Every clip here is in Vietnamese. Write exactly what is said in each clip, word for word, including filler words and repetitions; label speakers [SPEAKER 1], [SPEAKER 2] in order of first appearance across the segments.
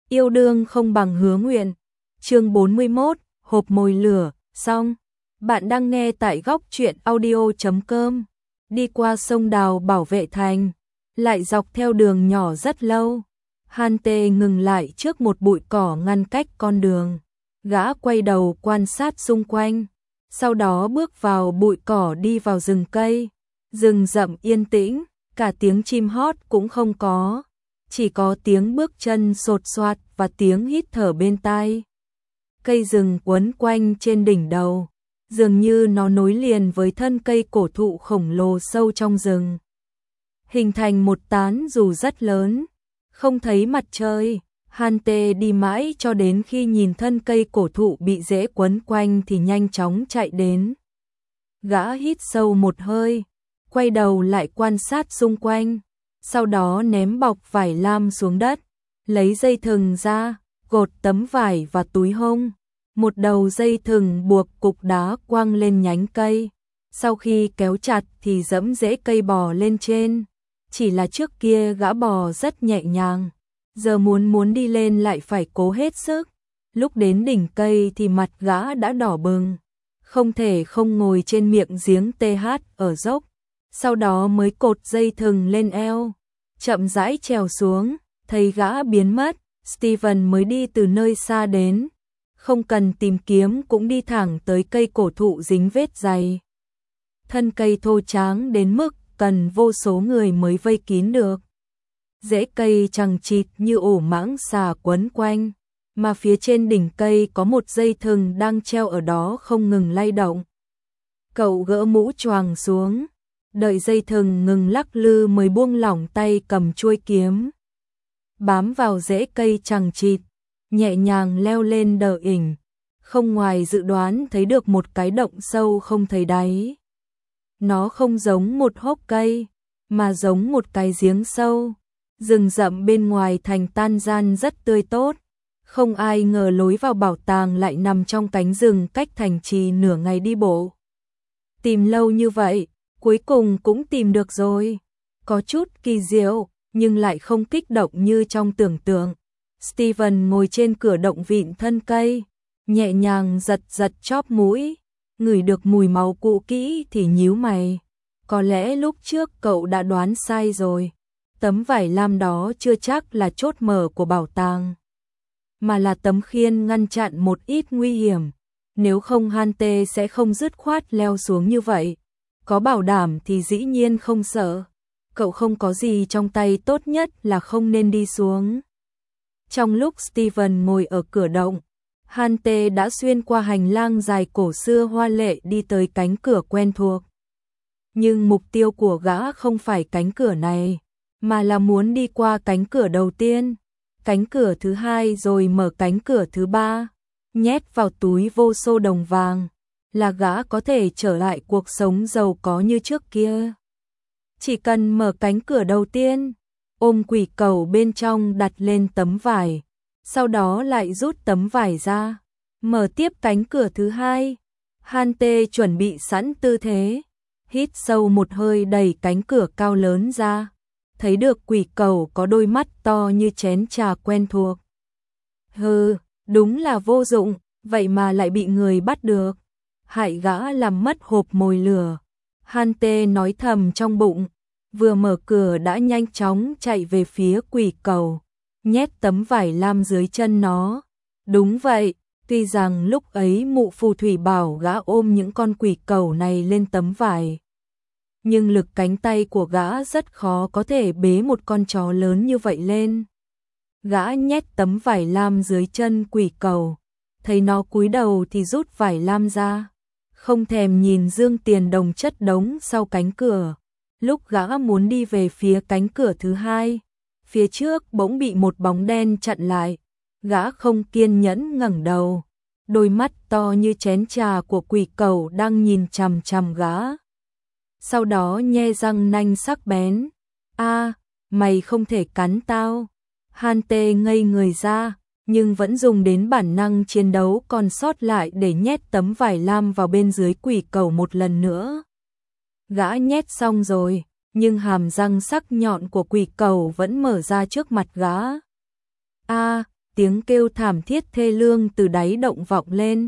[SPEAKER 1] Yêu đương không bằng hứa nguyện. Chương bốn mươi mốt, hộp mồi lửa, xong. Bạn đang nghe tại góc truyện audio chấm com. Đi qua sông Đào bảo vệ thành, lại dọc theo đường nhỏ rất lâu. Han Tê ngừng lại trước một bụi cỏ ngăn cách con đường. Gã quay đầu quan sát xung quanh, sau đó bước vào bụi cỏ đi vào rừng cây. Rừng rậm yên tĩnh, cả tiếng chim hót cũng không có, chỉ có tiếng bước chân sột soạt và tiếng hít thở bên tai. Cây rừng quấn quanh trên đỉnh đầu, dường như nó nối liền với thân cây cổ thụ khổng lồ sâu trong rừng, hình thành một tán dù rất lớn. Không thấy mặt trời, Han Tê đi mãi cho đến khi nhìn thân cây cổ thụ bị rễ quấn quanh thì nhanh chóng chạy đến. Gã hít sâu một hơi, quay đầu lại quan sát xung quanh, sau đó ném bọc vải lam xuống đất, lấy dây thừng ra, gột tấm vải và túi hông. Một đầu dây thừng buộc cục đá quăng lên nhánh cây, sau khi kéo chặt thì giẫm rễ cây bò lên trên. Chỉ là trước kia gã bò rất nhẹ nhàng, giờ muốn muốn đi lên lại phải cố hết sức. Lúc đến đỉnh cây thì mặt gã đã đỏ bừng, không thể không ngồi trên miệng giếng tê hát ở dốc, sau đó mới cột dây thừng lên eo, chậm rãi trèo xuống. Thấy gã biến mất, Steven mới đi từ nơi xa đến, không cần tìm kiếm cũng đi thẳng tới cây cổ thụ dính vết dày. Thân cây thô tráng đến mức cần vô số người mới vây kín được. Rễ cây chằng chịt như ổ mãng xà quấn quanh, mà phía trên đỉnh cây có một dây thừng đang treo ở đó không ngừng lay động. Cậu gỡ mũ choàng xuống, đợi dây thừng ngừng lắc lư mới buông lỏng tay cầm chuôi kiếm, bám vào rễ cây chằng chịt, nhẹ nhàng leo lên đờ ỉnh. Không ngoài dự đoán thấy được một cái động sâu không thấy đáy. Nó không giống một hốc cây, mà giống một cái giếng sâu. Rừng rậm bên ngoài thành tan gian rất tươi tốt. Không ai ngờ lối vào bảo tàng lại nằm trong cánh rừng cách thành trì nửa ngày đi bộ. Tìm lâu như vậy, cuối cùng cũng tìm được rồi. Có chút kỳ diệu, nhưng lại không kích động như trong tưởng tượng. Steven ngồi trên cửa động vịn thân cây, nhẹ nhàng giật giật chóp mũi, ngửi được mùi máu cũ kỹ thì nhíu mày. Có lẽ lúc trước cậu đã đoán sai rồi. Tấm vải lam đó chưa chắc là chốt mở của bảo tàng, mà là tấm khiên ngăn chặn một ít nguy hiểm. Nếu không Han Tê sẽ không dứt khoát leo xuống như vậy. Có bảo đảm thì dĩ nhiên không sợ. Cậu không có gì trong tay, tốt nhất là không nên đi xuống. Trong lúc Steven ngồi ở cửa động, Han Tê đã xuyên qua hành lang dài cổ xưa hoa lệ đi tới cánh cửa quen thuộc. Nhưng mục tiêu của gã không phải cánh cửa này, mà là muốn đi qua cánh cửa đầu tiên, cánh cửa thứ hai rồi mở cánh cửa thứ ba, nhét vào túi vô số đồng vàng, là gã có thể trở lại cuộc sống giàu có như trước kia. Chỉ cần mở cánh cửa đầu tiên, ôm quỷ cẩu bên trong đặt lên tấm vải, sau đó lại rút tấm vải ra, mở tiếp cánh cửa thứ hai. Han Tê chuẩn bị sẵn tư thế, hít sâu một hơi đẩy cánh cửa cao lớn ra, thấy được quỷ cẩu có đôi mắt to như chén trà quen thuộc. Hừ, đúng là vô dụng, vậy mà lại bị người bắt được. Hại gã làm mất hộp mồi lửa. Han Tê nói thầm trong bụng, vừa mở cửa đã nhanh chóng chạy về phía quỷ cẩu, nhét tấm vải lam dưới chân nó. Đúng vậy, tuy rằng lúc ấy mụ phù thủy bảo gã ôm những con quỷ cẩu này lên tấm vải, nhưng lực cánh tay của gã rất khó có thể bế một con chó lớn như vậy lên. Gã nhét tấm vải lam dưới chân quỷ cẩu, thấy nó cúi đầu thì rút vải lam ra, không thèm nhìn dương tiền đồng chất đống sau cánh cửa. Lúc gã muốn đi về phía cánh cửa thứ hai, phía trước bỗng bị một bóng đen chặn lại. Gã không kiên nhẫn ngẩng đầu, đôi mắt to như chén trà của quỷ cẩu đang nhìn chằm chằm gã. Sau đó nhe răng nanh sắc bén. A, mày không thể cắn tao. Han Tê ngây người ra, nhưng vẫn dùng đến bản năng chiến đấu còn sót lại để nhét tấm vải lam vào bên dưới quỷ cẩu một lần nữa. Gã nhét xong rồi, nhưng hàm răng sắc nhọn của quỷ cẩu vẫn mở ra trước mặt gã. A, tiếng kêu thảm thiết thê lương từ đáy động vọng lên.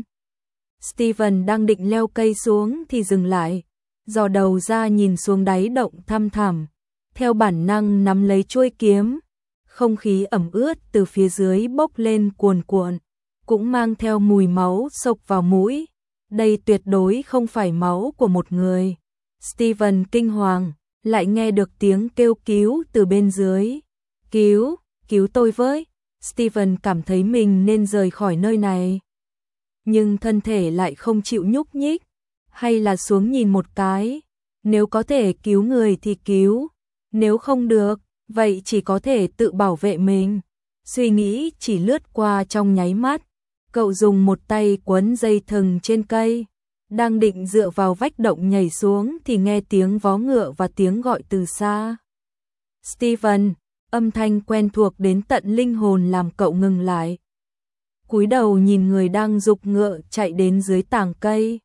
[SPEAKER 1] Steven đang định leo cây xuống thì dừng lại, dò đầu ra nhìn xuống đáy động thăm thẳm, theo bản năng nắm lấy chuôi kiếm. Không khí ẩm ướt từ phía dưới bốc lên cuồn cuộn, cũng mang theo mùi máu xộc vào mũi. Đây tuyệt đối không phải máu của một người. Steven kinh hoàng, lại nghe được tiếng kêu cứu từ bên dưới. Cứu, cứu tôi với. Steven cảm thấy mình nên rời khỏi nơi này. Nhưng thân thể lại không chịu nhúc nhích, hay là xuống nhìn một cái. Nếu có thể cứu người thì cứu, nếu không được, vậy chỉ có thể tự bảo vệ mình. Suy nghĩ chỉ lướt qua trong nháy mắt, cậu dùng một tay quấn dây thừng trên cây, đang định dựa vào vách động nhảy xuống thì nghe tiếng vó ngựa và tiếng gọi từ xa. Steven, âm thanh quen thuộc đến tận linh hồn làm cậu ngừng lại. Cúi đầu nhìn người đang giục ngựa chạy đến dưới tàng cây.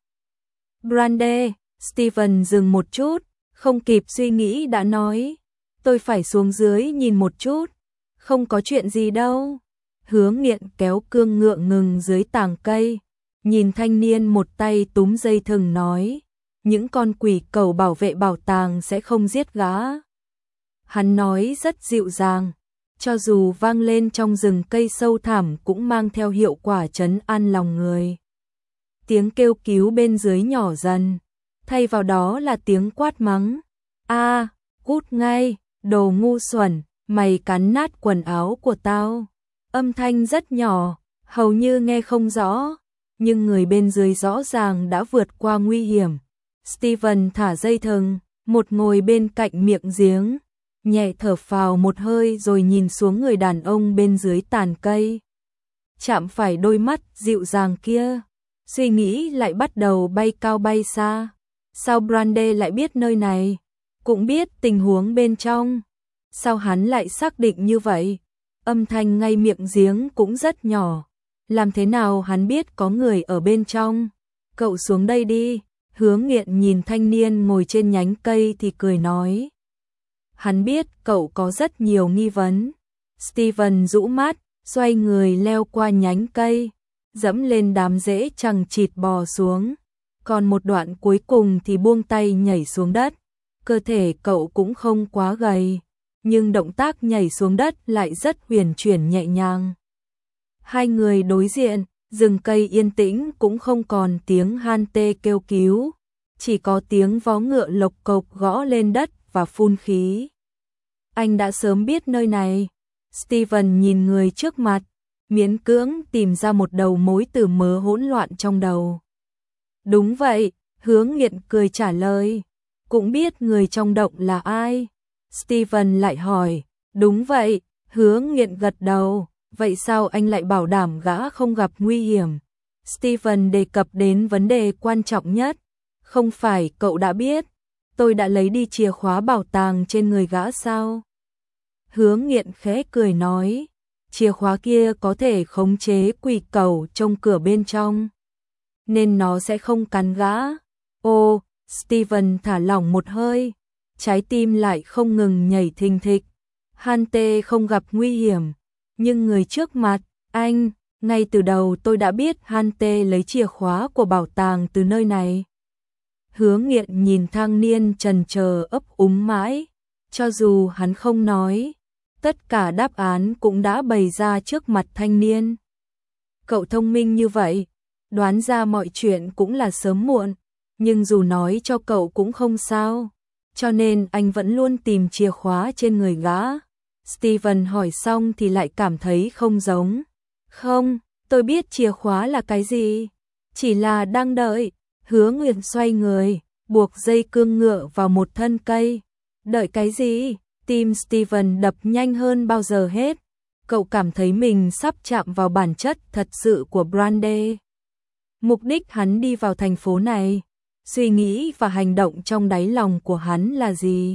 [SPEAKER 1] Brandy, Steven dừng một chút, không kịp suy nghĩ đã nói, tôi phải xuống dưới nhìn một chút, không có chuyện gì đâu. Hứa Nghiện kéo cương ngựa ngừng dưới tàng cây, nhìn thanh niên một tay túm dây thừng nói, những con quỷ cẩu bảo vệ bảo tàng sẽ không giết gã. Hắn nói rất dịu dàng, cho dù vang lên trong rừng cây sâu thẳm cũng mang theo hiệu quả trấn an lòng người. Tiếng kêu cứu bên dưới nhỏ dần, thay vào đó là tiếng quát mắng. A, cút ngay, đồ ngu xuẩn, mày cắn nát quần áo của tao. Âm thanh rất nhỏ, hầu như nghe không rõ, nhưng người bên dưới rõ ràng đã vượt qua nguy hiểm. Steven thả dây thừng, một ngồi bên cạnh miệng giếng, nhẹ thở phào một hơi rồi nhìn xuống người đàn ông bên dưới tàn cây. Chạm phải đôi mắt dịu dàng kia, suy nghĩ lại bắt đầu bay cao bay xa. Sao Brandy lại biết nơi này, cũng biết tình huống bên trong? Sao hắn lại xác định như vậy? Âm thanh ngay miệng giếng cũng rất nhỏ. Làm thế nào hắn biết có người ở bên trong? Cậu xuống đây đi. Hứa Nghiện nhìn thanh niên ngồi trên nhánh cây thì cười nói. Hắn biết cậu có rất nhiều nghi vấn. Steven rũ mắt, xoay người leo qua nhánh cây, dẫm lên đám rễ chằng chịt bò xuống. Còn một đoạn cuối cùng thì buông tay nhảy xuống đất. Cơ thể cậu cũng không quá gầy, nhưng động tác nhảy xuống đất lại rất huyền chuyển nhẹ nhàng. Hai người đối diện, rừng cây yên tĩnh cũng không còn tiếng han tê kêu cứu, chỉ có tiếng vó ngựa lộc cộc gõ lên đất và phun khí. Anh đã sớm biết nơi này. Steven nhìn người trước mặt, miễn cưỡng tìm ra một đầu mối từ mớ hỗn loạn trong đầu. Đúng vậy, Hứa Nghiện cười trả lời. Cũng biết người trong động là ai? Steven lại hỏi. Đúng vậy, Hứa Nghiện gật đầu. Vậy sao anh lại bảo đảm gã không gặp nguy hiểm? Steven đề cập đến vấn đề quan trọng nhất. Không phải cậu đã biết, tôi đã lấy đi chìa khóa bảo tàng trên người gã sao? Hứa Nghiện khẽ cười nói. Chìa khóa kia có thể khống chế quỷ cẩu trong cửa bên trong, nên nó sẽ không cắn gã. Ô, Steven thả lỏng một hơi, trái tim lại không ngừng nhảy thình thịch. Hante không gặp nguy hiểm, nhưng người trước mặt, anh, ngay từ đầu tôi đã biết Hante lấy chìa khóa của bảo tàng từ nơi này. Hứa Nghiện nhìn thanh niên trần chờ ấp úng mãi, cho dù hắn không nói, tất cả đáp án cũng đã bày ra trước mặt thanh niên. Cậu thông minh như vậy, đoán ra mọi chuyện cũng là sớm muộn, nhưng dù nói cho cậu cũng không sao, cho nên anh vẫn luôn tìm chìa khóa trên người gã. Steven hỏi xong thì lại cảm thấy không giống. Không, tôi biết chìa khóa là cái gì, chỉ là đang đợi. Hứa Nguyệt xoay người, buộc dây cương ngựa vào một thân cây. Đợi cái gì? Tim Steven đập nhanh hơn bao giờ hết. Cậu cảm thấy mình sắp chạm vào bản chất thật sự của Brandy. Mục đích hắn đi vào thành phố này, suy nghĩ và hành động trong đáy lòng của hắn là gì?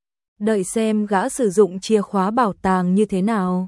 [SPEAKER 1] Đợi xem gã sử dụng chìa khóa bảo tàng như thế nào.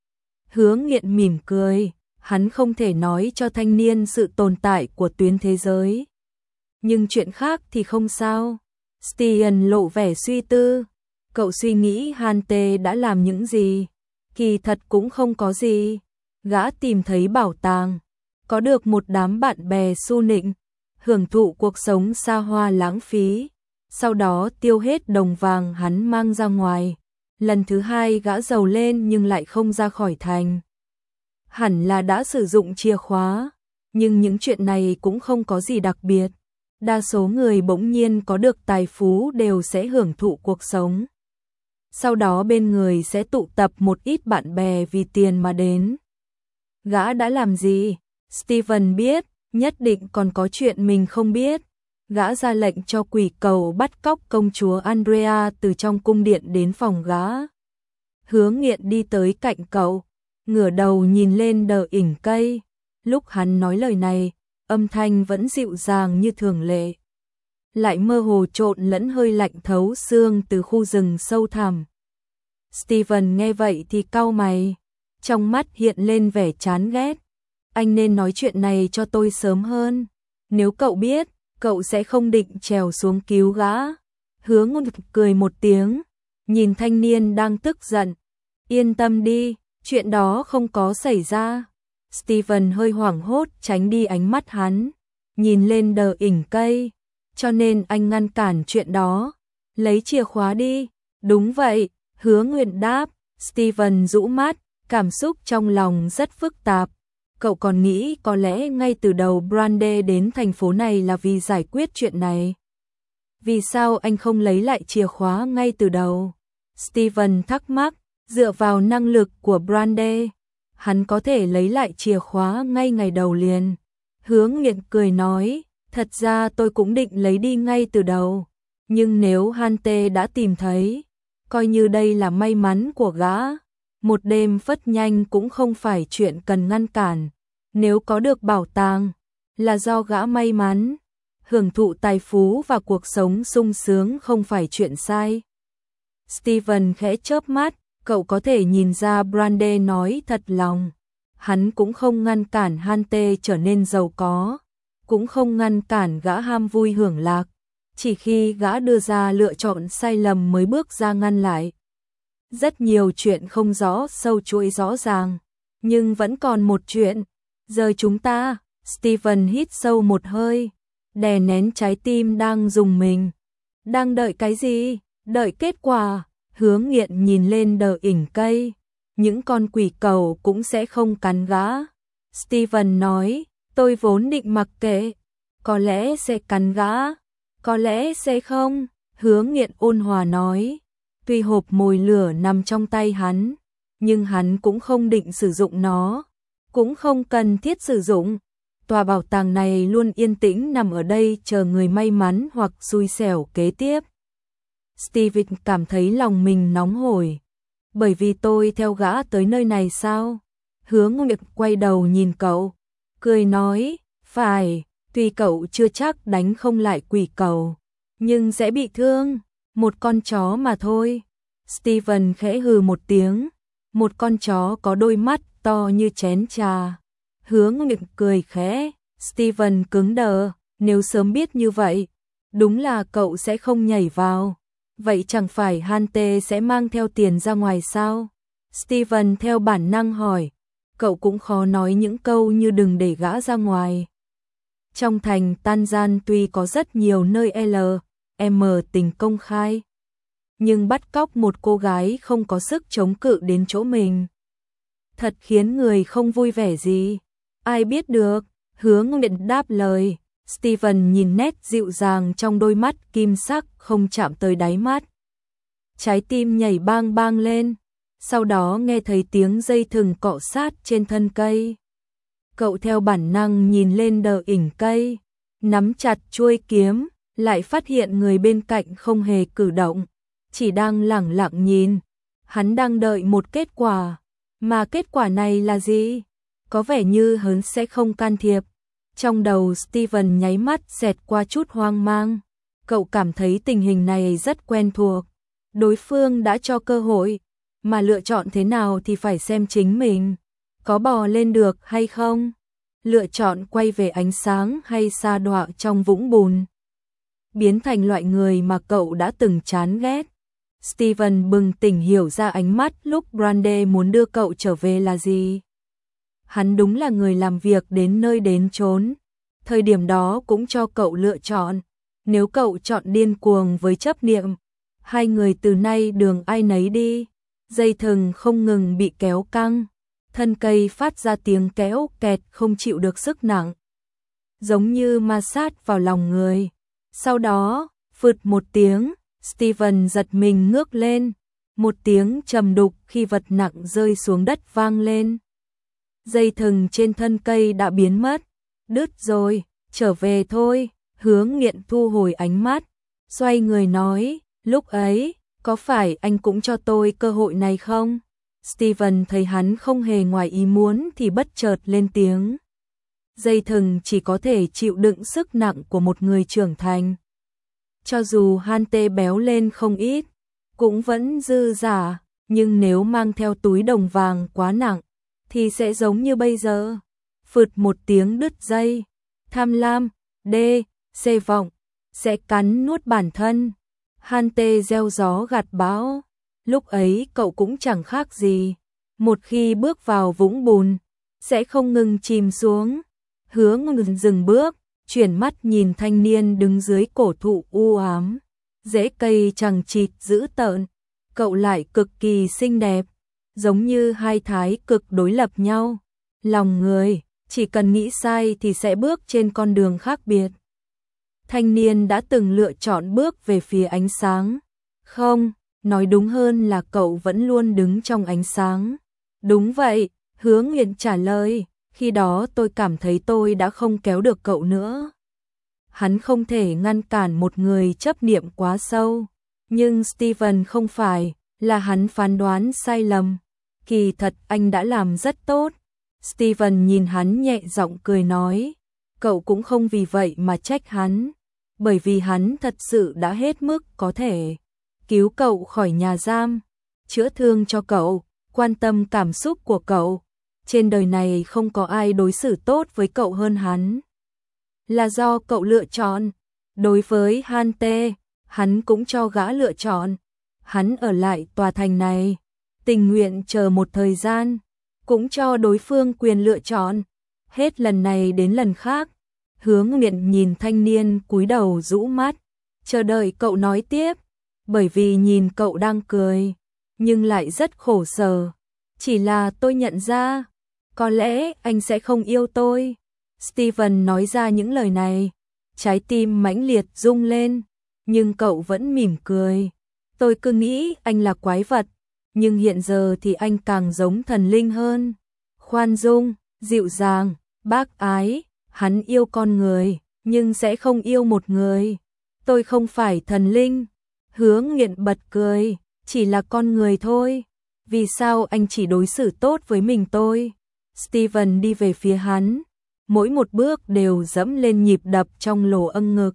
[SPEAKER 1] Hứa Nghiện mỉm cười, hắn không thể nói cho thanh niên sự tồn tại của tuyến thế giới. Nhưng chuyện khác thì không sao. Steven lộ vẻ suy tư. Cậu suy nghĩ Hante đã làm những gì? Kỳ thật cũng không có gì. Gã tìm thấy bảo tàng, có được một đám bạn bè su nịnh, hưởng thụ cuộc sống xa hoa lãng phí, sau đó tiêu hết đồng vàng hắn mang ra ngoài. Lần thứ hai gã giàu lên nhưng lại không ra khỏi thành. Hẳn là đã sử dụng chìa khóa, nhưng những chuyện này cũng không có gì đặc biệt. Đa số người bỗng nhiên có được tài phú đều sẽ hưởng thụ cuộc sống. Sau đó bên người sẽ tụ tập một ít bạn bè vì tiền mà đến. Gã đã làm gì? Steven biết, nhất định còn có chuyện mình không biết. Gã ra lệnh cho quỷ cầu bắt cóc công chúa Andrea từ trong cung điện đến phòng gã. Hứa Nghiện đi tới cạnh cậu, ngửa đầu nhìn lên đờ ỉnh cây. Lúc hắn nói lời này, âm thanh vẫn dịu dàng như thường lệ, lại mơ hồ trộn lẫn hơi lạnh thấu xương từ khu rừng sâu thẳm. Steven nghe vậy thì cau mày, trong mắt hiện lên vẻ chán ghét. Anh nên nói chuyện này cho tôi sớm hơn. Nếu cậu biết, cậu sẽ không định trèo xuống cứu gã. Hứa Ngôn cười một tiếng, nhìn thanh niên đang tức giận. Yên tâm đi, chuyện đó không có xảy ra. Steven hơi hoảng hốt tránh đi ánh mắt hắn, nhìn lên đờ ỉnh cây. Cho nên anh ngăn cản chuyện đó. Lấy chìa khóa đi. Đúng vậy, Hứa Nguyện đáp. Steven rũ mắt, cảm xúc trong lòng rất phức tạp. Cậu còn nghĩ có lẽ ngay từ đầu Brande đến thành phố này là vì giải quyết chuyện này. Vì sao anh không lấy lại chìa khóa ngay từ đầu? Steven thắc mắc, dựa vào năng lực của Brande, hắn có thể lấy lại chìa khóa ngay ngày đầu liền. Hứa Nghiện cười nói, thật ra tôi cũng định lấy đi ngay từ đầu. Nhưng nếu Hante đã tìm thấy, coi như đây là may mắn của gã. Một đêm phất nhanh cũng không phải chuyện cần ngăn cản. Nếu có được bảo tàng, là do gã may mắn. Hưởng thụ tài phú và cuộc sống sung sướng không phải chuyện sai. Steven khẽ chớp mắt, cậu có thể nhìn ra Brande nói thật lòng. Hắn cũng không ngăn cản Hante trở nên giàu có, cũng không ngăn cản gã ham vui hưởng lạc. Chỉ khi gã đưa ra lựa chọn sai lầm mới bước ra ngăn lại. Rất nhiều chuyện không rõ sâu chuỗi rõ ràng, nhưng vẫn còn một chuyện. Giờ chúng ta, Steven hít sâu một hơi, đè nén trái tim đang rùng mình. Đang đợi cái gì? Đợi kết quả. Hứa Nghiện nhìn lên đờ ỉnh cây. Những con quỷ cầu cũng sẽ không cắn gã. Steven nói, tôi vốn định mặc kệ. Có lẽ sẽ cắn gã, có lẽ sẽ không. Hứa Nghiện ôn hòa nói. Tuy hộp mồi lửa nằm trong tay hắn, nhưng hắn cũng không định sử dụng nó, cũng không cần thiết sử dụng. Tòa bảo tàng này luôn yên tĩnh nằm ở đây chờ người may mắn hoặc xui xẻo kế tiếp. Steven cảm thấy lòng mình nóng hổi. Bởi vì tôi theo gã tới nơi này sao? Hứa Nguyệt quay đầu nhìn cậu, cười nói, phải, tuy cậu chưa chắc đánh không lại quỷ cầu, nhưng sẽ bị thương. Một con chó mà thôi. Steven khẽ hừ một tiếng. Một con chó có đôi mắt to như chén trà. Hứa Nguyệt cười khẽ. Steven cứng đờ. Nếu sớm biết như vậy, đúng là cậu sẽ không nhảy vào. Vậy chẳng phải Hante sẽ mang theo tiền ra ngoài sao? Steven theo bản năng hỏi. Cậu cũng khó nói những câu như đừng để gã ra ngoài. Trong thành Tan Gian tuy có rất nhiều nơi L M tình công khai, nhưng bắt cóc một cô gái không có sức chống cự đến chỗ mình, thật khiến người không vui vẻ gì. Ai biết được? Hứa Nguyện đáp lời. Steven nhìn nét dịu dàng trong đôi mắt kim sắc không chạm tới đáy mắt. Trái tim nhảy bang bang lên, sau đó nghe thấy tiếng dây thừng cọ sát trên thân cây. Cậu theo bản năng nhìn lên đờ ỉnh cây, nắm chặt chuôi kiếm, lại phát hiện người bên cạnh không hề cử động, chỉ đang lẳng lặng nhìn. Hắn đang đợi một kết quả, mà kết quả này là gì? Có vẻ như hắn sẽ không can thiệp. Trong đầu Steven nháy mắt xẹt qua chút hoang mang. Cậu cảm thấy tình hình này rất quen thuộc. Đối phương đã cho cơ hội, mà lựa chọn thế nào thì phải xem chính mình. Có bò lên được hay không? Lựa chọn quay về ánh sáng hay sa đọa trong vũng bùn? Biến thành loại người mà cậu đã từng chán ghét. Steven bừng tỉnh hiểu ra ánh mắt lúc Brande muốn đưa cậu trở về là gì. Hắn đúng là người làm việc đến nơi đến chốn. Thời điểm đó cũng cho cậu lựa chọn. Nếu cậu chọn điên cuồng với chấp niệm, hai người từ nay đường ai nấy đi. Dây thừng không ngừng bị kéo căng. Thân cây phát ra tiếng kéo kẹt không chịu được sức nặng. Giống như ma sát vào lòng người. Sau đó, phụt một tiếng, Steven giật mình ngước lên. Một tiếng trầm đục khi vật nặng rơi xuống đất vang lên. Dây thừng trên thân cây đã biến mất. Đứt rồi, trở về thôi. Hướng Nghiện thu hồi ánh mắt, xoay người nói, lúc ấy, có phải anh cũng cho tôi cơ hội này không? Steven thấy hắn không hề ngoài ý muốn thì bất chợt lên tiếng. Dây thừng chỉ có thể chịu đựng sức nặng của một người trưởng thành. Cho dù Hante béo lên không ít, cũng vẫn dư giả, nhưng nếu mang theo túi đồng vàng quá nặng, thì sẽ giống như bây giờ. Phụt một tiếng đứt dây, tham lam, đê, xê vọng, sẽ cắn nuốt bản thân. Hante gieo gió gặt bão, lúc ấy cậu cũng chẳng khác gì. Một khi bước vào vũng bùn, sẽ không ngừng chìm xuống. Hứa ngừng dừng bước, chuyển mắt nhìn thanh niên đứng dưới cổ thụ u ám. Rễ cây chằng chịt dữ tợn, cậu lại cực kỳ xinh đẹp, giống như hai thái cực đối lập nhau. Lòng người, chỉ cần nghĩ sai thì sẽ bước trên con đường khác biệt. Thanh niên đã từng lựa chọn bước về phía ánh sáng. Không, nói đúng hơn là cậu vẫn luôn đứng trong ánh sáng. Đúng vậy, Hứa Nghiện trả lời, khi đó tôi cảm thấy tôi đã không kéo được cậu nữa. Hắn không thể ngăn cản một người chấp niệm quá sâu, nhưng Steven không phải, là hắn phán đoán sai lầm. Kỳ thật anh đã làm rất tốt. Steven nhìn hắn nhẹ giọng cười nói, cậu cũng không vì vậy mà trách hắn, bởi vì hắn thật sự đã hết mức có thể cứu cậu khỏi nhà giam, chữa thương cho cậu, quan tâm cảm xúc của cậu. Trên đời này không có ai đối xử tốt với cậu hơn hắn. Là do cậu lựa chọn. Đối với Hante, hắn cũng cho gã lựa chọn. Hắn ở lại tòa thành này, tình nguyện chờ một thời gian, cũng cho đối phương quyền lựa chọn. Hết lần này đến lần khác, Hứa Nghiện nhìn thanh niên cúi đầu rũ mắt, chờ đợi cậu nói tiếp, bởi vì nhìn cậu đang cười, nhưng lại rất khổ sở. Chỉ là tôi nhận ra, có lẽ anh sẽ không yêu tôi. Steven nói ra những lời này, trái tim mãnh liệt rung lên, nhưng cậu vẫn mỉm cười. Tôi cứ nghĩ anh là quái vật, nhưng hiện giờ thì anh càng giống thần linh hơn. Khoan dung, dịu dàng, bác ái, hắn yêu con người, nhưng sẽ không yêu một người. Tôi không phải thần linh. Hứa Nghiện bật cười, chỉ là con người thôi. Vì sao anh chỉ đối xử tốt với mình tôi? Steven đi về phía hắn, mỗi một bước đều dẫm lên nhịp đập trong lỗ âng ngực.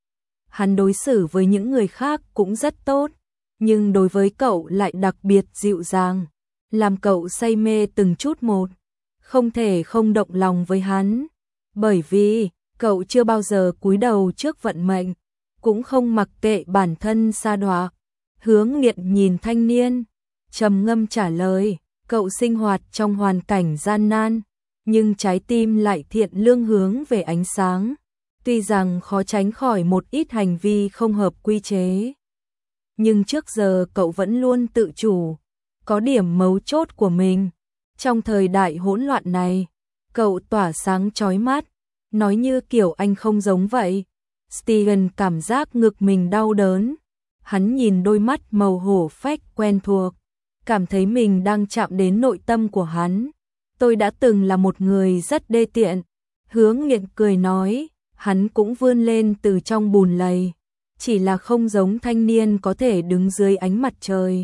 [SPEAKER 1] Hắn đối xử với những người khác cũng rất tốt, nhưng đối với cậu lại đặc biệt dịu dàng, làm cậu say mê từng chút một, không thể không động lòng với hắn, bởi vì cậu chưa bao giờ cúi đầu trước vận mệnh, cũng không mặc kệ bản thân sa đọa. Hứa Nghiện nhìn thanh niên, trầm ngâm trả lời, cậu sinh hoạt trong hoàn cảnh gian nan, nhưng trái tim lại thiện lương hướng về ánh sáng, tuy rằng khó tránh khỏi một ít hành vi không hợp quy chế. Nhưng trước giờ cậu vẫn luôn tự chủ, có điểm mấu chốt của mình. Trong thời đại hỗn loạn này, cậu tỏa sáng chói mắt, nói như kiểu anh không giống vậy. Steven cảm giác ngực mình đau đớn, hắn nhìn đôi mắt màu hổ phách quen thuộc, cảm thấy mình đang chạm đến nội tâm của hắn. Tôi đã từng là một người rất đê tiện. Hứa Nghiện cười nói, hắn cũng vươn lên từ trong bùn lầy, chỉ là không giống thanh niên có thể đứng dưới ánh mặt trời.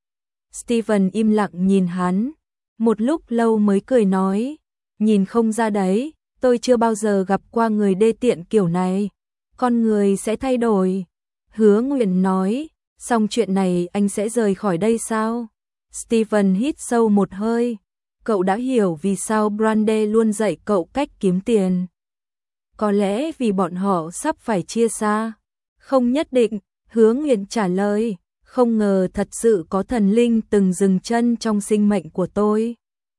[SPEAKER 1] Steven im lặng nhìn hắn, một lúc lâu mới cười nói, nhìn không ra đấy, tôi chưa bao giờ gặp qua người đê tiện kiểu này. Con người sẽ thay đổi. Hứa Nguyện nói, xong chuyện này anh sẽ rời khỏi đây sao? Steven hít sâu một hơi, cậu đã hiểu vì sao Brande luôn dạy cậu cách kiếm tiền. Có lẽ vì bọn họ sắp phải chia xa. Không nhất định, Hứa Nguyện trả lời, không ngờ thật sự có thần linh từng dừng chân trong sinh mệnh của tôi.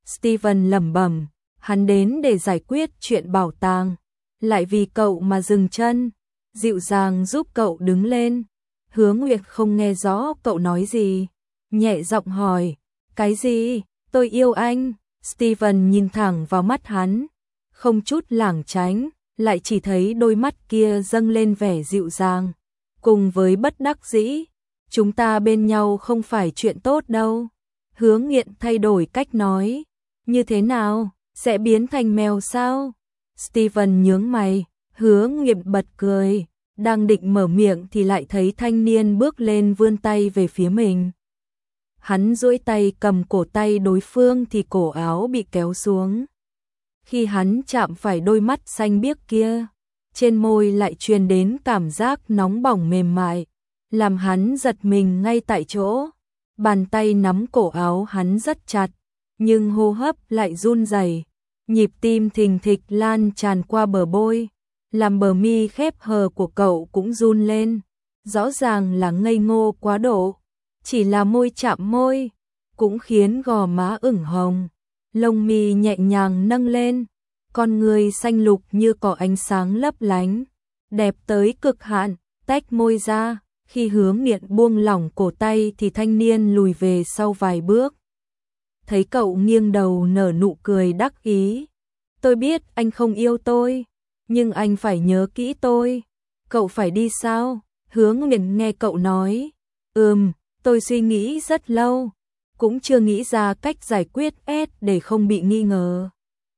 [SPEAKER 1] Steven lẩm bẩm, hắn đến để giải quyết chuyện bảo tàng, lại vì cậu mà dừng chân, dịu dàng giúp cậu đứng lên. Hứa Nguyệt không nghe rõ cậu nói gì, nhẹ giọng hỏi, cái gì? Tôi yêu anh. Steven nhìn thẳng vào mắt hắn, không chút lảng tránh, lại chỉ thấy đôi mắt kia dâng lên vẻ dịu dàng, cùng với bất đắc dĩ. Chúng ta bên nhau không phải chuyện tốt đâu. Hứa Nghiện thay đổi cách nói, như thế nào, sẽ biến thành mèo sao? Steven nhướng mày, Hứa Nghiện bật cười, đang định mở miệng thì lại thấy thanh niên bước lên vươn tay về phía mình. Hắn duỗi tay cầm cổ tay đối phương thì cổ áo bị kéo xuống. Khi hắn chạm phải đôi mắt xanh biếc kia, trên môi lại truyền đến cảm giác nóng bỏng mềm mại, làm hắn giật mình ngay tại chỗ. Bàn tay nắm cổ áo hắn rất chặt, nhưng hô hấp lại run rẩy, nhịp tim thình thịch lan tràn qua bờ môi, làm bờ mi khép hờ của cậu cũng run lên. Rõ ràng là ngây ngô quá độ, chỉ là môi chạm môi cũng khiến gò má ửng hồng, lông mi nhẹ nhàng nâng lên, con người xanh lục như có ánh sáng lấp lánh, đẹp tới cực hạn. Tách môi ra, khi Hứa Nghiện buông lỏng cổ tay thì thanh niên lùi về sau vài bước. Thấy cậu nghiêng đầu nở nụ cười đắc ý. Tôi biết anh không yêu tôi, nhưng anh phải nhớ kỹ tôi. Cậu phải đi sao? Hứa Nghiện nghe cậu nói, ừm, tôi suy nghĩ rất lâu, cũng chưa nghĩ ra cách giải quyết S để không bị nghi ngờ.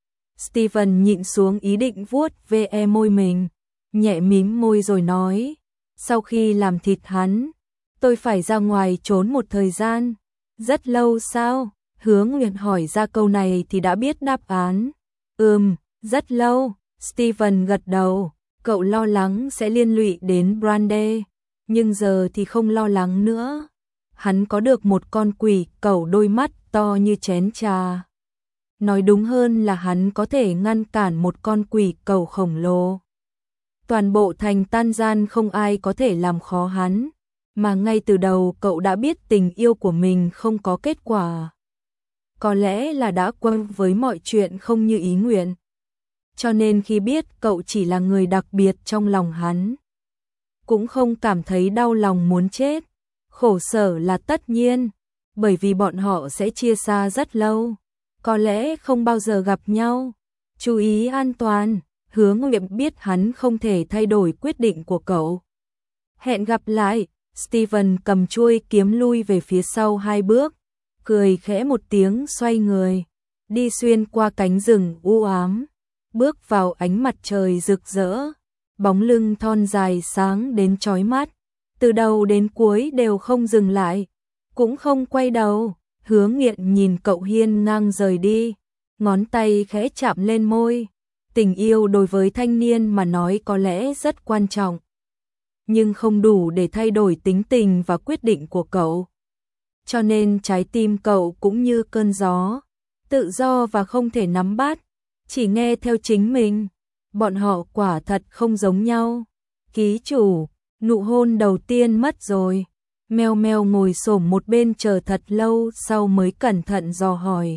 [SPEAKER 1] Steven nhịn xuống ý định vuốt ve môi mình, nhẹ mím môi rồi nói, sau khi làm thịt hắn, tôi phải ra ngoài trốn một thời gian. Rất lâu sao? Hứa Nguyệt hỏi ra câu này thì đã biết đáp án. Ừm, rất lâu. Steven gật đầu, cậu lo lắng sẽ liên lụy đến Brandy, nhưng giờ thì không lo lắng nữa. Hắn có được một con quỷ cẩu đôi mắt to như chén trà. Nói đúng hơn là hắn có thể ngăn cản một con quỷ cẩu khổng lồ. Toàn bộ thành Tan Gian không ai có thể làm khó hắn, mà ngay từ đầu cậu đã biết tình yêu của mình không có kết quả. Có lẽ là đã quen với mọi chuyện không như ý nguyện. Cho nên khi biết cậu chỉ là người đặc biệt trong lòng hắn, cũng không cảm thấy đau lòng muốn chết. Khổ sở là tất nhiên, bởi vì bọn họ sẽ chia xa rất lâu, có lẽ không bao giờ gặp nhau. Chú ý an toàn. Hứa Nguyệt biết hắn không thể thay đổi quyết định của cậu. Hẹn gặp lại. Steven cầm chuôi kiếm lui về phía sau hai bước, cười khẽ một tiếng xoay người, đi xuyên qua cánh rừng u ám, bước vào ánh mặt trời rực rỡ. Bóng lưng thon dài sáng đến chói mắt, từ đầu đến cuối đều không dừng lại, cũng không quay đầu. Hứa Nghiện nhìn cậu hiên ngang rời đi, ngón tay khẽ chạm lên môi. Tình yêu đối với thanh niên mà nói có lẽ rất quan trọng, nhưng không đủ để thay đổi tính tình và quyết định của cậu. Cho nên trái tim cậu cũng như cơn gió, tự do và không thể nắm bắt, chỉ nghe theo chính mình. Bọn họ quả thật không giống nhau. Ký chủ, nụ hôn đầu tiên mất rồi. Meo Meo ngồi xổm một bên chờ thật lâu sau mới cẩn thận dò hỏi.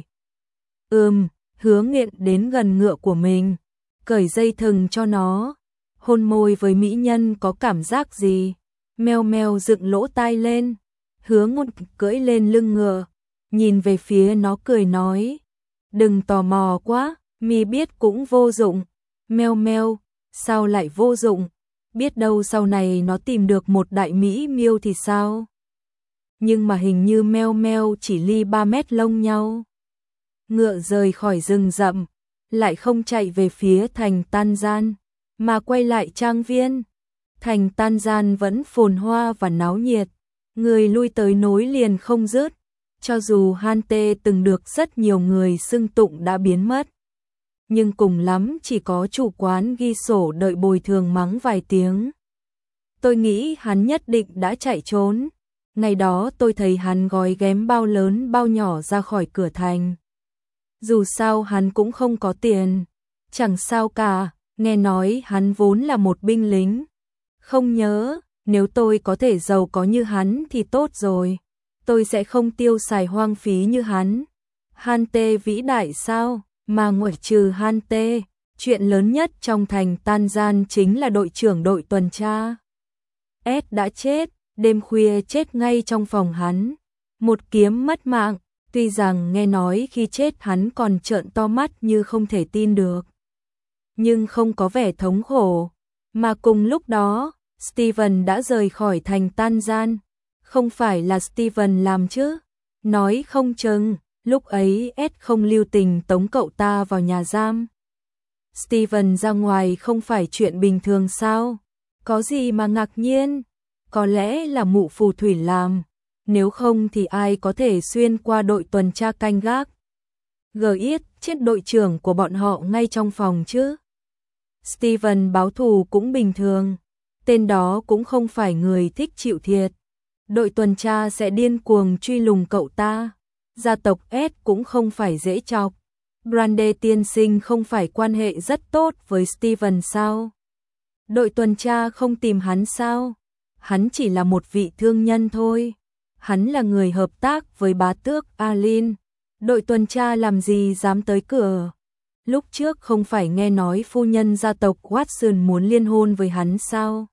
[SPEAKER 1] Ừm, Hứa Nghiện đến gần ngựa của mình, cởi dây thừng cho nó. Hôn môi với mỹ nhân có cảm giác gì? Meo Meo dựng lỗ tai lên. Hứa Ngôn cưỡi lên lưng ngựa, nhìn về phía nó cười nói, đừng tò mò quá, mi biết cũng vô dụng. Meo Meo, sao lại vô dụng? Biết đâu sau này nó tìm được một đại mỹ miêu thì sao? Nhưng mà hình như Meo Meo chỉ ly ba mét lông nhau. Ngựa rời khỏi rừng rậm, lại không chạy về phía thành Tan Gian, mà quay lại trang viên. Thành Tan Gian vẫn phồn hoa và náo nhiệt, người lui tới nối liền không dứt. Cho dù Han Tê từng được rất nhiều người xưng tụng đã biến mất, nhưng cùng lắm chỉ có chủ quán ghi sổ đợi bồi thường mắng vài tiếng. Tôi nghĩ hắn nhất định đã chạy trốn. Ngày đó tôi thấy hắn gói ghém bao lớn bao nhỏ ra khỏi cửa thành. Dù sao hắn cũng không có tiền, chẳng sao cả, nghe nói hắn vốn là một binh lính. Không nhớ, nếu tôi có thể giàu có như hắn thì tốt rồi, tôi sẽ không tiêu xài hoang phí như hắn. Han Tê vĩ đại sao? Mà ngoại trừ Han Tê, chuyện lớn nhất trong thành Tanzan chính là đội trưởng đội tuần tra. Ed đã chết, đêm khuya chết ngay trong phòng hắn. Một kiếm mất mạng, tuy rằng nghe nói khi chết hắn còn trợn to mắt như không thể tin được. Nhưng không có vẻ thống khổ. Mà cùng lúc đó, Steven đã rời khỏi thành Tanzan. Không phải là Steven làm chứ? Nói không chừng, lúc ấy Ed không lưu tình tống cậu ta vào nhà giam. Steven ra ngoài không phải chuyện bình thường sao? Có gì mà ngạc nhiên? Có lẽ là mụ phù thủy làm. Nếu không thì ai có thể xuyên qua đội tuần tra canh gác. Gờ yết chết đội trưởng của bọn họ ngay trong phòng chứ. Steven báo thù cũng bình thường. Tên đó cũng không phải người thích chịu thiệt. Đội tuần tra sẽ điên cuồng truy lùng cậu ta. Gia tộc Ed cũng không phải dễ chọc. Brandy tiên sinh không phải quan hệ rất tốt với Steven sao? Đội tuần tra không tìm hắn sao? Hắn chỉ là một vị thương nhân thôi. Hắn là người hợp tác với bá tước Alin. Đội tuần tra làm gì dám tới cửa? Lúc trước không phải nghe nói phu nhân gia tộc Watson muốn liên hôn với hắn sao?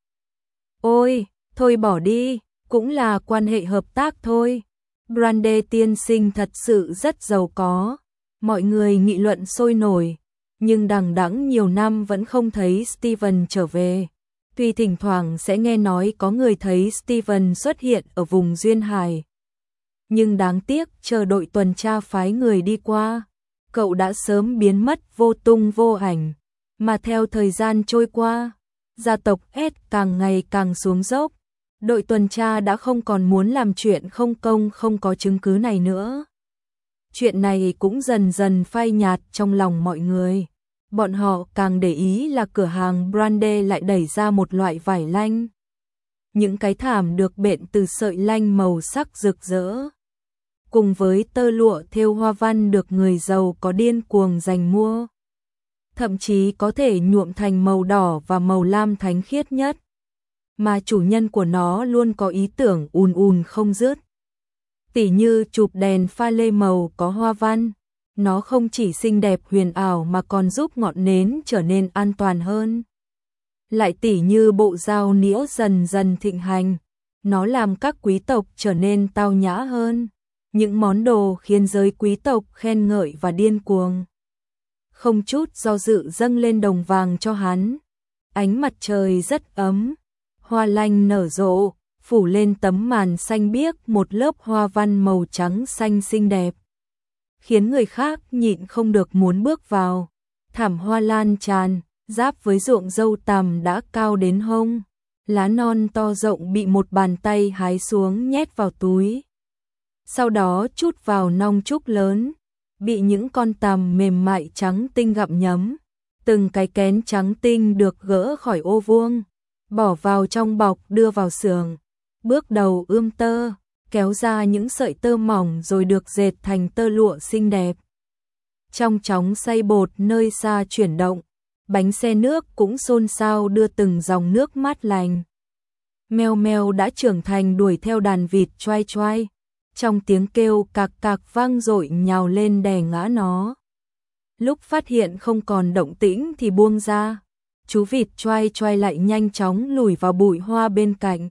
[SPEAKER 1] Ôi, thôi bỏ đi, cũng là quan hệ hợp tác thôi. Brandy tiên sinh thật sự rất giàu có. Mọi người nghị luận sôi nổi, nhưng đằng đẵng nhiều năm vẫn không thấy Steven trở về. Tuy thỉnh thoảng sẽ nghe nói có người thấy Steven xuất hiện ở vùng Duyên Hải. Nhưng đáng tiếc chờ đội tuần tra phái người đi qua, cậu đã sớm biến mất vô tung vô ảnh. Mà theo thời gian trôi qua, gia tộc S càng ngày càng xuống dốc. Đội tuần tra đã không còn muốn làm chuyện không công không có chứng cứ này nữa. Chuyện này cũng dần dần phai nhạt trong lòng mọi người. Bọn họ càng để ý là cửa hàng Brandy lại đẩy ra một loại vải lanh. Những cái thảm được bện từ sợi lanh màu sắc rực rỡ. Cùng với tơ lụa thêu hoa văn được người giàu có điên cuồng giành mua. Thậm chí có thể nhuộm thành màu đỏ và màu lam thánh khiết nhất. Mà chủ nhân của nó luôn có ý tưởng ùn ùn không dứt. Tỉ như chụp đèn pha lê màu có hoa văn. Nó không chỉ xinh đẹp huyền ảo mà còn giúp ngọn nến trở nên an toàn hơn. Lại tỉ như bộ dao nĩa dần dần thịnh hành. Nó làm các quý tộc trở nên tao nhã hơn. Những món đồ khiến giới quý tộc khen ngợi và điên cuồng. Không chút do dự dâng lên đồng vàng cho hắn. Ánh mặt trời rất ấm. Hoa lanh nở rộ, phủ lên tấm màn xanh biếc một lớp hoa văn màu trắng xanh xinh đẹp. Khiến người khác nhịn không được muốn bước vào. Thảm hoa lan tràn, giáp với ruộng dâu tằm đã cao đến hông. Lá non to rộng bị một bàn tay hái xuống nhét vào túi. Sau đó trút vào nong trúc lớn, bị những con tằm mềm mại trắng tinh gặm nhấm. Từng cái kén trắng tinh được gỡ khỏi ô vuông, bỏ vào trong bọc đưa vào xưởng. Bước đầu ươm tơ, kéo ra những sợi tơ mỏng rồi được dệt thành tơ lụa xinh đẹp. Trong chóng xay bột nơi xa chuyển động, bánh xe nước cũng xôn xao đưa từng dòng nước mát lành. Mèo mèo đã trưởng thành đuổi theo đàn vịt choai choai. Trong tiếng kêu cạc cạc vang dội nhào lên đè ngã nó. Lúc phát hiện không còn động tĩnh thì buông ra. Chú vịt choai choai lại nhanh chóng lùi vào bụi hoa bên cạnh.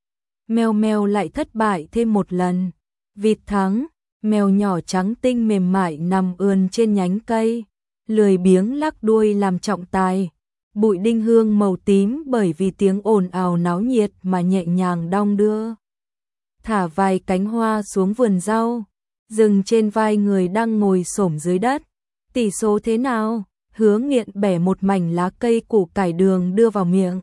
[SPEAKER 1] Mèo mèo lại thất bại thêm một lần. Vịt thắng, mèo nhỏ trắng tinh mềm mại nằm ườn trên nhánh cây, lười biếng lắc đuôi làm trọng tài. Bụi đinh hương màu tím bởi vì tiếng ồn ào náo nhiệt mà nhẹ nhàng đong đưa. Thả vài cánh hoa xuống vườn rau, dừng trên vai người đang ngồi xổm dưới đất. Tỷ số thế nào? Hứa Nghiện bẻ một mảnh lá cây củ cải đường đưa vào miệng.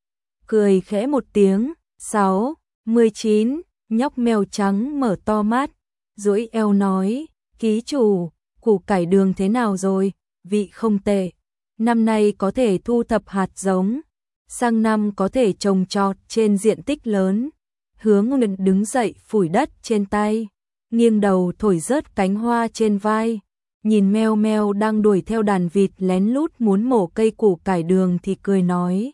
[SPEAKER 1] Cười khẽ một tiếng, sáu, mười chín, nhóc mèo trắng mở to mắt, duỗi eo nói, ký chủ, củ cải đường thế nào rồi, vị không tệ. Năm nay có thể thu thập hạt giống, sang năm có thể trồng trọt trên diện tích lớn. Hứa Nghiện đứng dậy phủi đất trên tay, nghiêng đầu thổi rớt cánh hoa trên vai. Nhìn meo meo đang đuổi theo đàn vịt lén lút muốn mổ cây củ cải đường thì cười nói.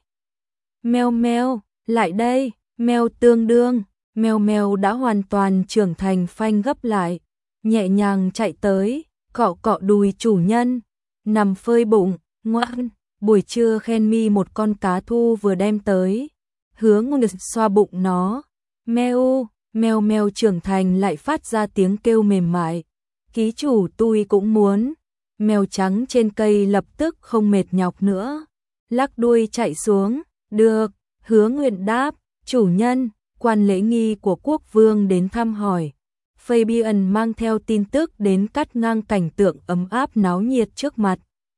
[SPEAKER 1] Meo meo, lại đây, meo tương đương. Meo meo đã hoàn toàn trưởng thành phanh gấp lại. nhẹ nhàng chạy tới, cọ cọ đùi chủ nhân, nằm phơi bụng, ngoan. Buổi trưa khen mi một con cá thu vừa đem tới, Hứa Nguyệt xoa bụng nó, meo, meo meo trưởng thành lại phát ra tiếng kêu mềm mại. Ký chủ tôi cũng muốn. Mèo trắng trên cây lập tức không mệt nhọc nữa, lắc đuôi chạy xuống, được. Hứa Nguyệt đáp, chủ nhân, quan lễ nghi của quốc vương đến thăm hỏi. Fabian mang theo tin tức đến cắt ngang cảnh tượng ấm áp náo nhiệt trước mặt.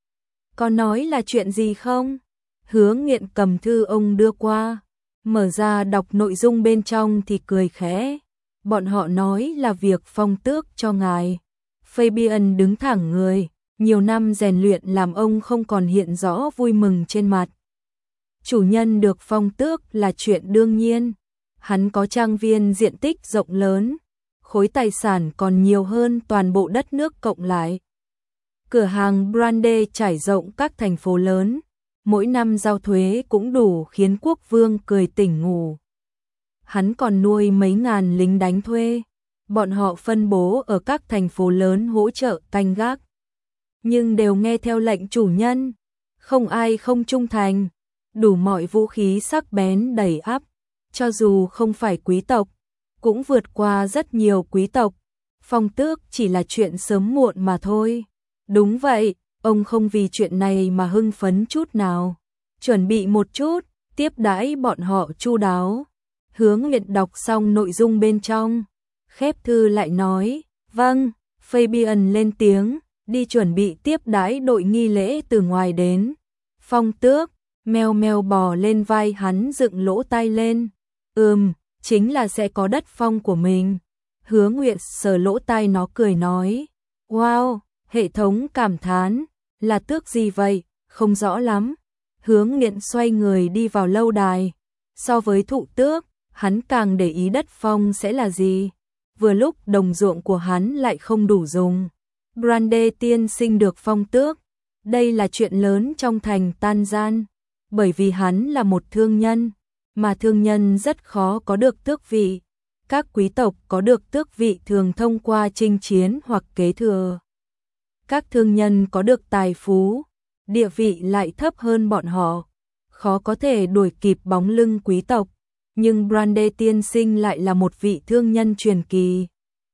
[SPEAKER 1] Có nói là chuyện gì không? Hứa Nguyệt cầm thư ông đưa qua, mở ra đọc nội dung bên trong thì cười khẽ. Bọn họ nói là việc phong tước cho ngài. Fabian đứng thẳng người, nhiều năm rèn luyện làm ông không còn hiện rõ vui mừng trên mặt. Chủ nhân được phong tước là chuyện đương nhiên. Hắn có trang viên diện tích rộng lớn, khối tài sản còn nhiều hơn toàn bộ đất nước cộng lại. Cửa hàng Brandy trải rộng các thành phố lớn, mỗi năm giao thuế cũng đủ khiến quốc vương cười tỉnh ngủ. Hắn còn nuôi mấy ngàn lính đánh thuê, bọn họ phân bố ở các thành phố lớn hỗ trợ canh gác. Nhưng đều nghe theo lệnh chủ nhân, không ai không trung thành, đủ mọi vũ khí sắc bén đầy ắp, cho dù không phải quý tộc, cũng vượt qua rất nhiều quý tộc. Phong tước chỉ là chuyện sớm muộn mà thôi. Đúng vậy, ông không vì chuyện này mà hưng phấn chút nào. Chuẩn bị một chút, tiếp đãi bọn họ chu đáo. Hứa Nguyệt đọc xong nội dung bên trong, khép thư lại nói, vâng. Fabian lên tiếng, đi chuẩn bị tiếp đãi đội nghi lễ từ ngoài đến. Phong tước, meo meo bò lên vai hắn dựng lỗ tai lên. Ừm, chính là sẽ có đất phong của mình. Hứa Nguyệt sờ lỗ tai nó cười nói, wow, hệ thống cảm thán, là tước gì vậy, không rõ lắm. Hứa Nguyệt xoay người đi vào lâu đài. So với thụ tước, hắn càng để ý đất phong sẽ là gì. Vừa lúc đồng ruộng của hắn lại không đủ dùng. Brandy tiên sinh được phong tước. Đây là chuyện lớn trong thành Tan Gian, bởi vì hắn là một thương nhân, mà thương nhân rất khó có được tước vị. Các quý tộc có được tước vị thường thông qua chinh chiến hoặc kế thừa. Các thương nhân có được tài phú, địa vị lại thấp hơn bọn họ, khó có thể đuổi kịp bóng lưng quý tộc. Nhưng Brandy tiên sinh lại là một vị thương nhân truyền kỳ.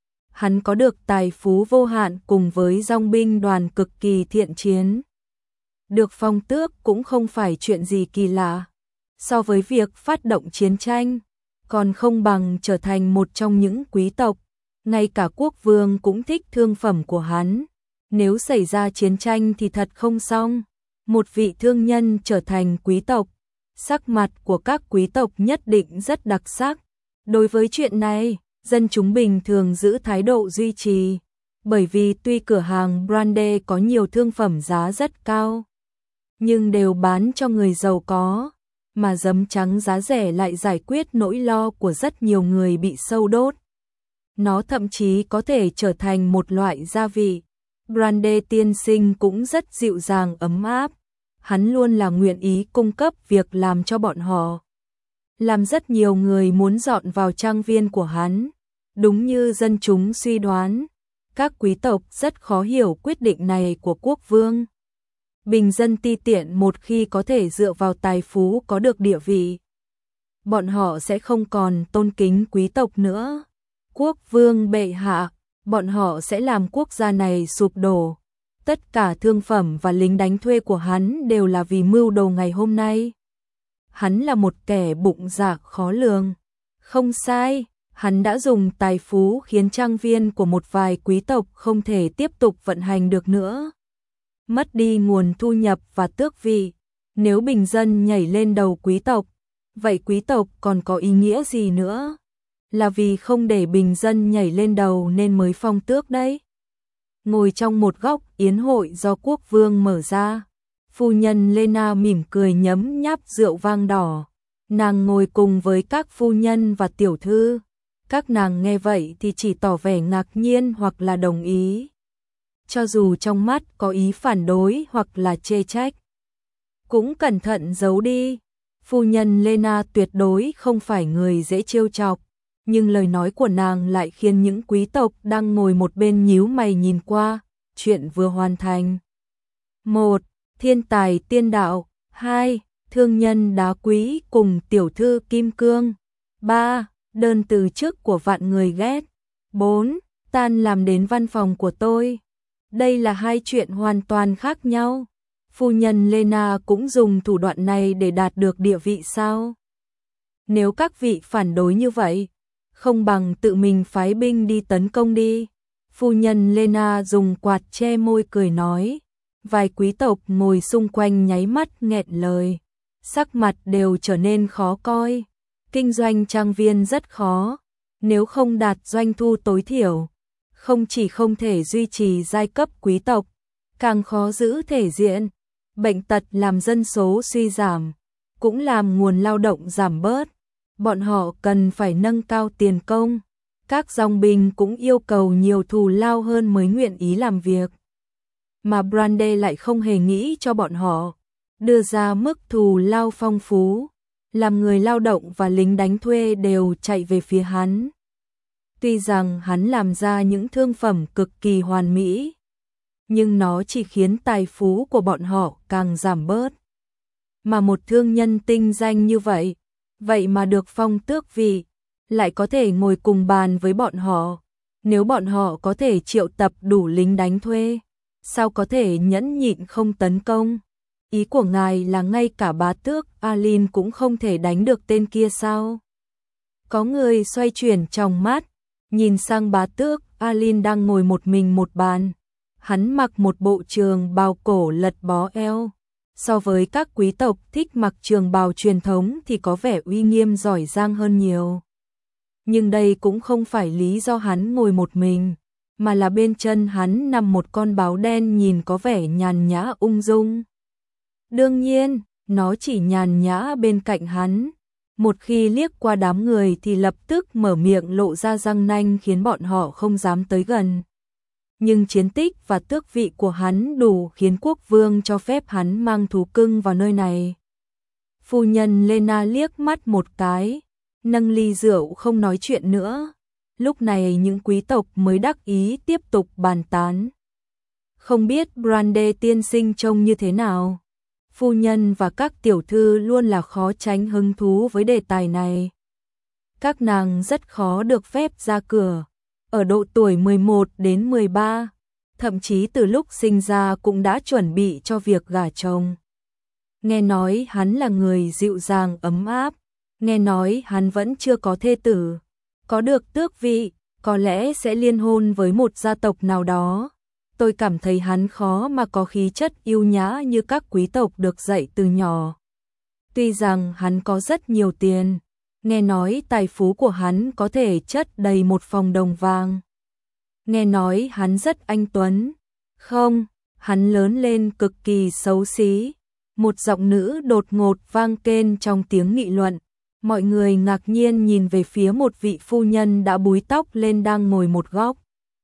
[SPEAKER 1] Hắn có được tài phú vô hạn cùng với dòng binh đoàn cực kỳ thiện chiến. Được phong tước cũng không phải chuyện gì kỳ lạ. So với việc phát động chiến tranh, còn không bằng trở thành một trong những quý tộc. Ngay cả quốc vương cũng thích thương phẩm của hắn. Nếu xảy ra chiến tranh thì thật không xong. Một vị thương nhân trở thành quý tộc, sắc mặt của các quý tộc nhất định rất đặc sắc. Đối với chuyện này, dân chúng bình thường giữ thái độ duy trì, bởi vì tuy cửa hàng Brandy có nhiều thương phẩm giá rất cao, nhưng đều bán cho người giàu có, mà giấm trắng giá rẻ lại giải quyết nỗi lo của rất nhiều người bị sâu đốt. Nó thậm chí có thể trở thành một loại gia vị. Brandy tiên sinh cũng rất dịu dàng ấm áp. Hắn luôn là nguyện ý cung cấp việc làm cho bọn họ. Làm rất nhiều người muốn dọn vào trang viên của hắn. Đúng như dân chúng suy đoán, các quý tộc rất khó hiểu quyết định này của quốc vương. Bình dân ti tiện một khi có thể dựa vào tài phú có được địa vị, bọn họ sẽ không còn tôn kính quý tộc nữa. Quốc vương bệ hạ, bọn họ sẽ làm quốc gia này sụp đổ. Tất cả thương phẩm và lính đánh thuê của hắn đều là vì mưu đồ ngày hôm nay. Hắn là một kẻ bụng dạ khó lường. Không sai, hắn đã dùng tài phú khiến trang viên của một vài quý tộc không thể tiếp tục vận hành được nữa. Mất đi nguồn thu nhập và tước vị. Nếu bình dân nhảy lên đầu quý tộc, vậy quý tộc còn có ý nghĩa gì nữa? Là vì không để bình dân nhảy lên đầu nên mới phong tước đấy. Ngồi trong một góc yến hội do quốc vương mở ra, phu nhân Lena mỉm cười nhấm nháp rượu vang đỏ. Nàng ngồi cùng với các phu nhân và tiểu thư. Các nàng nghe vậy thì chỉ tỏ vẻ ngạc nhiên hoặc là đồng ý. Cho dù trong mắt có ý phản đối hoặc là chê trách, cũng cẩn thận giấu đi. Phu nhân Lena tuyệt đối không phải người dễ trêu chọc, nhưng lời nói của nàng lại khiến những quý tộc đang ngồi một bên nhíu mày nhìn qua. Chuyện vừa hoàn thành. một. Thiên tài tiên đạo. hai. Thương nhân đá quý cùng tiểu thư kim cương. ba. Đơn từ chức của vạn người ghét. bốn. Tan làm đến văn phòng của tôi. Đây là hai chuyện hoàn toàn khác nhau. Phu nhân Lena cũng dùng thủ đoạn này để đạt được địa vị sao? Nếu các vị phản đối như vậy, không bằng tự mình phái binh đi tấn công đi. Phu nhân Lena dùng quạt che môi cười nói. Vài quý tộc ngồi xung quanh nháy mắt nghẹn lời. Sắc mặt đều trở nên khó coi. Kinh doanh trang viên rất khó. Nếu không đạt doanh thu tối thiểu, không chỉ không thể duy trì giai cấp quý tộc, càng khó giữ thể diện. Bệnh tật làm dân số suy giảm, cũng làm nguồn lao động giảm bớt. Bọn họ cần phải nâng cao tiền công. Các dòng binh cũng yêu cầu nhiều thù lao hơn mới nguyện ý làm việc. Mà Brande lại không hề nghĩ cho bọn họ, đưa ra mức thù lao phong phú, làm người lao động và lính đánh thuê đều chạy về phía hắn. Tuy rằng hắn làm ra những thương phẩm cực kỳ hoàn mỹ, nhưng nó chỉ khiến tài phú của bọn họ càng giảm bớt. Mà một thương nhân tinh danh như vậy, vậy mà được phong tước vị, lại có thể ngồi cùng bàn với bọn họ. Nếu bọn họ có thể triệu tập đủ lính đánh thuê, sao có thể nhẫn nhịn không tấn công? Ý của ngài là ngay cả bá tước Alin cũng không thể đánh được tên kia sao? Có người xoay chuyển trong mắt, nhìn sang bá tước Alin đang ngồi một mình một bàn. Hắn mặc một bộ trường bào cổ lật bó eo. So với các quý tộc thích mặc trường bào truyền thống thì có vẻ uy nghiêm giỏi giang hơn nhiều. Nhưng đây cũng không phải lý do hắn ngồi một mình, mà là bên chân hắn nằm một con báo đen nhìn có vẻ nhàn nhã ung dung. Đương nhiên, nó chỉ nhàn nhã bên cạnh hắn. Một khi liếc qua đám người thì lập tức mở miệng lộ ra răng nanh khiến bọn họ không dám tới gần. Nhưng chiến tích và tước vị của hắn đủ khiến quốc vương cho phép hắn mang thú cưng vào nơi này. Phu nhân Lena liếc mắt một cái, nâng ly rượu không nói chuyện nữa. Lúc này những quý tộc mới đắc ý tiếp tục bàn tán. Không biết Brande tiên sinh trông như thế nào? Phu nhân và các tiểu thư luôn là khó tránh hứng thú với đề tài này. Các nàng rất khó được phép ra cửa. Ở độ tuổi mười một đến mười ba, thậm chí từ lúc sinh ra cũng đã chuẩn bị cho việc gả chồng. Nghe nói hắn là người dịu dàng ấm áp, nghe nói hắn vẫn chưa có thê tử, có được tước vị, có lẽ sẽ liên hôn với một gia tộc nào đó. Tôi cảm thấy hắn khó mà có khí chất yêu nhã như các quý tộc được dạy từ nhỏ. Tuy rằng hắn có rất nhiều tiền, nghe nói tài phú của hắn có thể chất đầy một phòng đồng vàng. Nghe nói hắn rất anh tuấn. Không, hắn lớn lên cực kỳ xấu xí. Một giọng nữ đột ngột vang kên trong tiếng nghị luận. Mọi người ngạc nhiên nhìn về phía một vị phu nhân đã búi tóc lên đang ngồi một góc.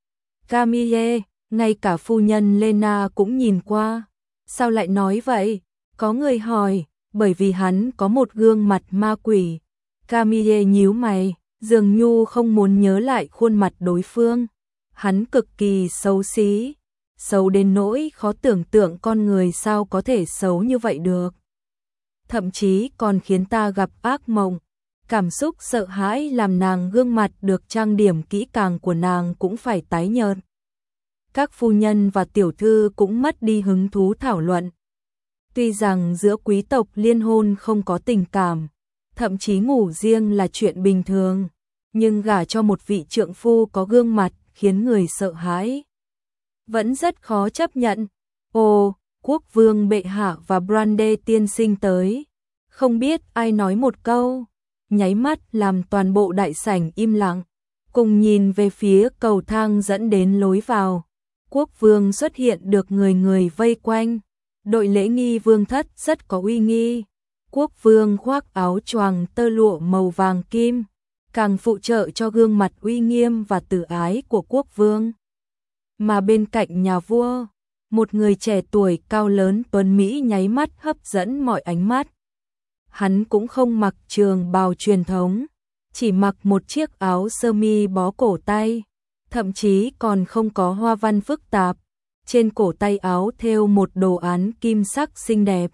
[SPEAKER 1] Camille, ngay cả phu nhân Lena cũng nhìn qua. Sao lại nói vậy? Có người hỏi, bởi vì hắn có một gương mặt ma quỷ. Camille nhíu mày, dường như không muốn nhớ lại khuôn mặt đối phương. Hắn cực kỳ xấu xí, xấu đến nỗi khó tưởng tượng con người sao có thể xấu như vậy được. Thậm chí còn khiến ta gặp ác mộng. Cảm xúc sợ hãi làm nàng gương mặt được trang điểm kỹ càng của nàng cũng phải tái nhợt. Các phu nhân và tiểu thư cũng mất đi hứng thú thảo luận. Tuy rằng giữa quý tộc liên hôn không có tình cảm, thậm chí ngủ riêng là chuyện bình thường, nhưng gả cho một vị trượng phu có gương mặt khiến người sợ hãi vẫn rất khó chấp nhận. Ồ, quốc vương bệ hạ và Brande tiên sinh tới. Không biết ai nói một câu, nháy mắt làm toàn bộ đại sảnh im lặng, cùng nhìn về phía cầu thang dẫn đến lối vào. Quốc vương xuất hiện được người người vây quanh. Đội lễ nghi vương thất rất có uy nghi. Quốc vương khoác áo choàng tơ lụa màu vàng kim, càng phụ trợ cho gương mặt uy nghiêm và từ ái của quốc vương. Mà bên cạnh nhà vua, một người trẻ tuổi cao lớn tuấn mỹ nháy mắt hấp dẫn mọi ánh mắt. Hắn cũng không mặc trường bào truyền thống, chỉ mặc một chiếc áo sơ mi bó cổ tay, thậm chí còn không có hoa văn phức tạp. Trên cổ tay áo thêu một đồ án kim sắc xinh đẹp.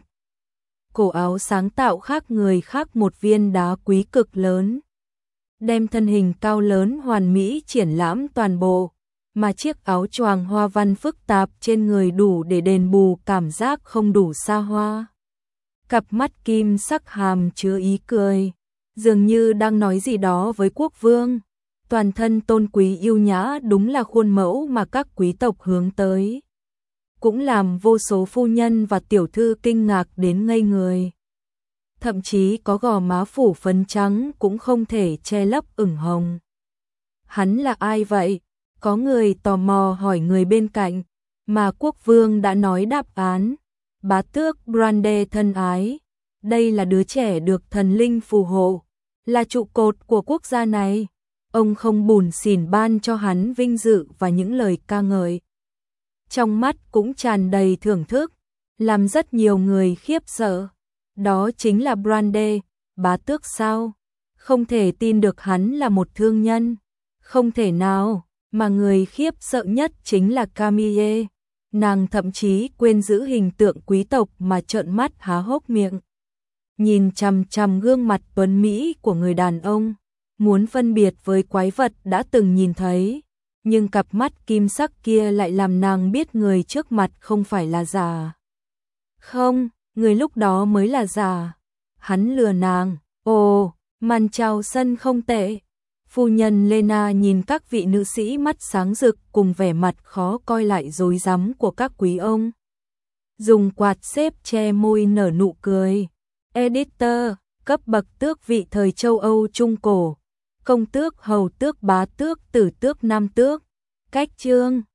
[SPEAKER 1] Cổ áo sáng tạo khác người khác một viên đá quý cực lớn, đem thân hình cao lớn hoàn mỹ triển lãm toàn bộ, mà chiếc áo choàng hoa văn phức tạp trên người đủ để đền bù cảm giác không đủ xa hoa. Cặp mắt kim sắc hàm chứa ý cười, dường như đang nói gì đó với quốc vương. Toàn thân tôn quý yêu nhã đúng là khuôn mẫu mà các quý tộc hướng tới, cũng làm vô số phu nhân và tiểu thư kinh ngạc đến ngây người. Thậm chí có gò má phủ phấn trắng cũng không thể che lấp ửng hồng. Hắn là ai vậy? Có người tò mò hỏi người bên cạnh, mà quốc vương đã nói đáp án. Bá tước Brande thân ái, đây là đứa trẻ được thần linh phù hộ, là trụ cột của quốc gia này. Ông không bủn xỉn ban cho hắn vinh dự và những lời ca ngợi. Trong mắt cũng tràn đầy thưởng thức, làm rất nhiều người khiếp sợ. Đó chính là Brande, bá tước sao? Không thể tin được hắn là một thương nhân. Không thể nào, mà người khiếp sợ nhất chính là Camille. Nàng thậm chí quên giữ hình tượng quý tộc mà trợn mắt há hốc miệng. Nhìn chằm chằm gương mặt tuấn mỹ của người đàn ông, muốn phân biệt với quái vật đã từng nhìn thấy. Nhưng cặp mắt kim sắc kia lại làm nàng biết người trước mặt không phải là giả. Không, người lúc đó mới là giả. Hắn lừa nàng. Ồ, màn chào sân không tệ. Phu nhân Lena nhìn các vị nữ sĩ mắt sáng rực cùng vẻ mặt khó coi lại rối rắm của các quý ông. Dùng quạt xếp che môi nở nụ cười. Editor, cấp bậc tước vị thời châu Âu Trung Cổ. Công tước, hầu tước, bá tước, tử tước, nam tước. Cách chương